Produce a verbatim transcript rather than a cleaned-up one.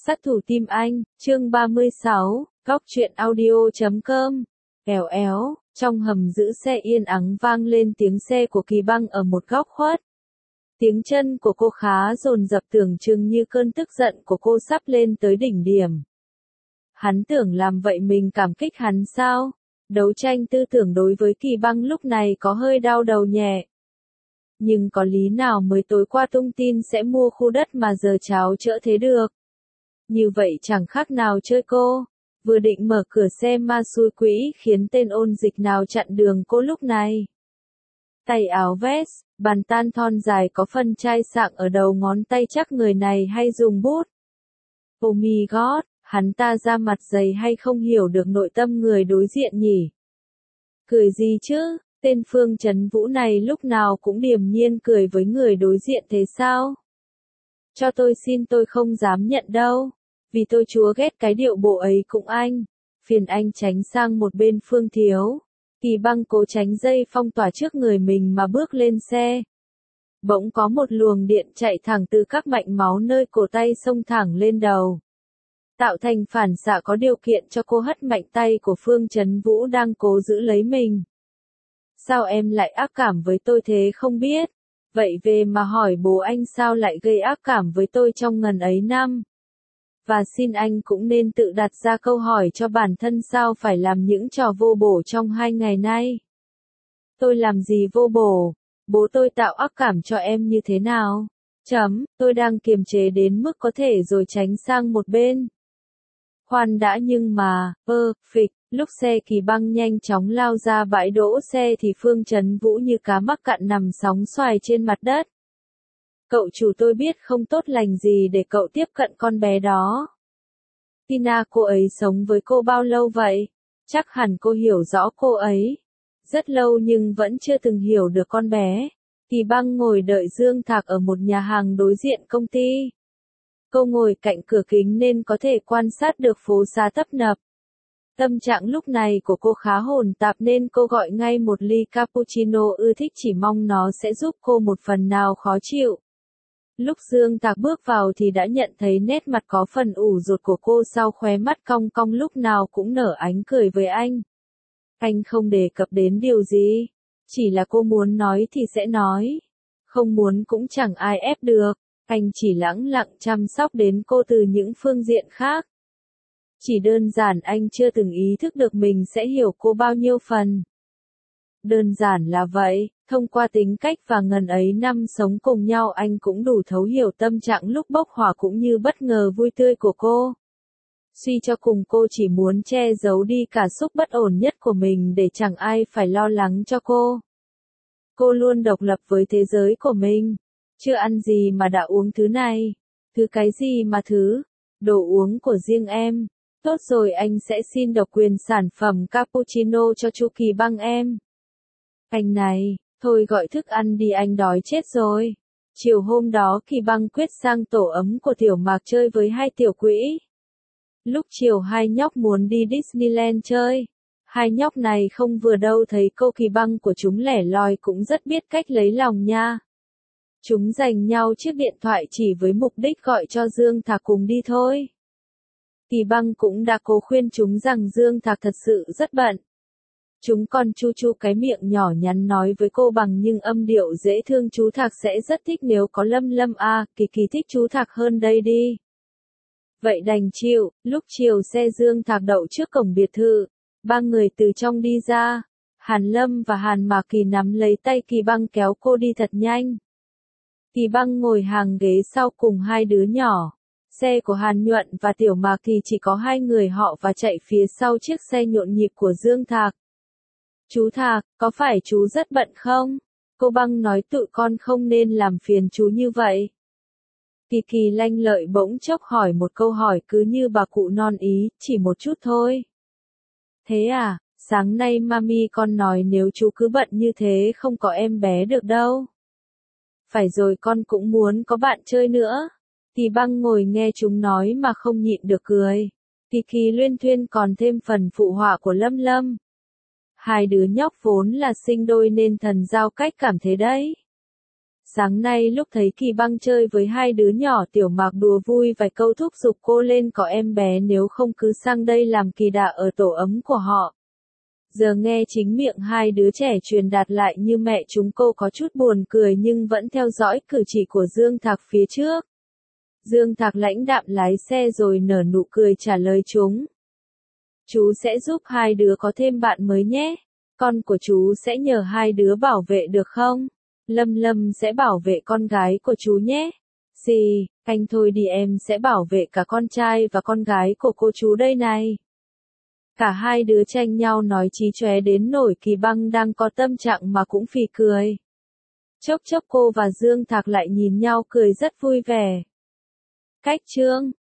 Sát thủ tim anh, chương ba mươi sáu, góc truyện audio chấm com. Èo éo, trong hầm giữ xe yên ắng vang lên tiếng xe của Kỳ Băng ở một góc khuất. Tiếng chân của cô khá dồn dập, tưởng chừng như cơn tức giận của cô sắp lên tới đỉnh điểm. Hắn tưởng làm vậy mình cảm kích hắn sao? Đấu tranh tư tưởng đối với Kỳ Băng lúc này có hơi đau đầu nhẹ. Nhưng có lý nào mới tối qua tung tin sẽ mua khu đất mà giờ cháo chỡ thế được? Như vậy chẳng khác nào chơi cô. Vừa định mở cửa xe ma xui quỷ khiến tên ôn dịch nào chặn đường cô lúc này. Tay áo vest, bàn tan thon dài có phân chai sạng ở đầu ngón tay, chắc người này hay dùng bút. Oh my god, hắn ta ra mặt dày hay không hiểu được nội tâm người đối diện nhỉ? Cười gì chứ, tên Phương Chấn Vũ này lúc nào cũng điềm nhiên cười với người đối diện thế sao? Cho tôi xin, tôi không dám nhận đâu. Vì tôi chúa ghét cái điệu bộ ấy cũng anh. Phiền anh tránh sang một bên Phương thiếu. Kỳ Băng cố tránh dây phong tỏa trước người mình mà bước lên xe. Bỗng có một luồng điện chạy thẳng từ các mạch máu nơi cổ tay xông thẳng lên đầu. Tạo thành phản xạ có điều kiện cho cô hất mạnh tay của Phương Chấn Vũ đang cố giữ lấy mình. Sao em lại ác cảm với tôi thế không biết? Vậy về mà hỏi bố anh sao lại gây ác cảm với tôi trong ngần ấy năm? Và xin anh cũng nên tự đặt ra câu hỏi cho bản thân, sao phải làm những trò vô bổ trong hai ngày nay? Tôi làm gì vô bổ? Bố tôi tạo ác cảm cho em như thế nào? Chấm, tôi đang kiềm chế đến mức có thể rồi tránh sang một bên. Khoan đã, nhưng mà, ơ, phịch, lúc xe Kỳ Băng nhanh chóng lao ra bãi đỗ xe thì Phương Chấn Vũ như cá mắc cạn nằm sóng xoài trên mặt đất. Cậu chủ, tôi biết không tốt lành gì để cậu tiếp cận con bé đó. Tina, cô ấy sống với cô bao lâu vậy? Chắc hẳn cô hiểu rõ cô ấy. Rất lâu nhưng vẫn chưa từng hiểu được con bé. Kỳ Băng ngồi đợi Dương Thạc ở một nhà hàng đối diện công ty. Cô ngồi cạnh cửa kính nên có thể quan sát được phố xá tấp nập. Tâm trạng lúc này của cô khá hỗn tạp nên cô gọi ngay một ly cappuccino ưa thích, chỉ mong nó sẽ giúp cô một phần nào khó chịu. Lúc Dương Thạc bước vào thì đã nhận thấy nét mặt có phần ủ rột của cô, sau khóe mắt cong cong lúc nào cũng nở ánh cười với anh. Anh không đề cập đến điều gì, chỉ là cô muốn nói thì sẽ nói, không muốn cũng chẳng ai ép được. Anh chỉ lẳng lặng chăm sóc đến cô từ những phương diện khác. Chỉ đơn giản anh chưa từng ý thức được mình sẽ hiểu cô bao nhiêu phần. Đơn giản là vậy, thông qua tính cách và ngần ấy năm sống cùng nhau anh cũng đủ thấu hiểu tâm trạng lúc bốc hỏa cũng như bất ngờ vui tươi của cô. Suy cho cùng cô chỉ muốn che giấu đi cảm xúc bất ổn nhất của mình để chẳng ai phải lo lắng cho cô. Cô luôn độc lập với thế giới của mình. Chưa ăn gì mà đã uống thứ này. Thứ cái gì mà thứ? Đồ uống của riêng em. Tốt rồi, anh sẽ xin độc quyền sản phẩm cappuccino cho chú Kỳ Băng em. Anh này, thôi gọi thức ăn đi, anh đói chết rồi. Chiều hôm đó Kỳ Băng quyết sang tổ ấm của Tiểu Mạc chơi với hai tiểu quỹ. Lúc chiều hai nhóc muốn đi Disneyland chơi. Hai nhóc này không vừa đâu, thấy cô Kỳ Băng của chúng lẻ loi cũng rất biết cách lấy lòng nha. Chúng giành nhau chiếc điện thoại chỉ với mục đích gọi cho Dương Thạc cùng đi thôi. Kỳ Băng cũng đã cố khuyên chúng rằng Dương Thạc thật sự rất bận. Chúng còn chu chu cái miệng nhỏ nhắn nói với cô bằng những âm điệu dễ thương, chú Thạc sẽ rất thích nếu có Lâm Lâm à, Kỳ Kỳ thích chú Thạc hơn đây đi. Vậy đành chịu. Lúc chiều xe Dương Thạc đậu trước cổng biệt thự. Ba người từ trong đi ra. Hàn Lâm và Hàn Mạc Kỳ nắm lấy tay Kỳ Băng kéo cô đi thật nhanh. Kỳ Băng ngồi hàng ghế sau cùng hai đứa nhỏ. Xe của Hàn Nhuận và Tiểu Mạc Kỳ chỉ có hai người họ và chạy phía sau chiếc xe nhộn nhịp của Dương Thạc. Chú Thạc, có phải chú rất bận không? Cô Băng nói tụi con không nên làm phiền chú như vậy. Kỳ Kỳ lanh lợi bỗng chốc hỏi một câu hỏi cứ như bà cụ non ý, chỉ một chút thôi. Thế à, sáng nay mami con nói nếu chú cứ bận như thế không có em bé được đâu. Phải rồi, con cũng muốn có bạn chơi nữa. Kỳ Băng ngồi nghe chúng nói mà không nhịn được cười. Kỳ Kỳ luyên thuyên còn thêm phần phụ họa của Lâm Lâm. Hai đứa nhóc vốn là sinh đôi nên thần giao cách cảm thế đấy. Sáng nay lúc thấy Kỳ Băng chơi với hai đứa nhỏ Tiểu Mạc đùa vui vài câu thúc giục cô lên có em bé nếu không cứ sang đây làm kỳ đà ở tổ ấm của họ. Giờ nghe chính miệng hai đứa trẻ truyền đạt lại như mẹ chúng cô có chút buồn cười nhưng vẫn theo dõi cử chỉ của Dương Thạc phía trước. Dương Thạc lãnh đạm lái xe rồi nở nụ cười trả lời chúng. Chú sẽ giúp hai đứa có thêm bạn mới nhé. Con của chú sẽ nhờ hai đứa bảo vệ được không? Lâm Lâm sẽ bảo vệ con gái của chú nhé. Xì, anh thôi đi em sẽ bảo vệ cả con trai và con gái của cô chú đây này. Cả hai đứa tranh nhau nói chí chóe đến nổi Kỳ Băng đang có tâm trạng mà cũng phì cười. Chốc chốc cô và Dương Thạc lại nhìn nhau cười rất vui vẻ. Cách chương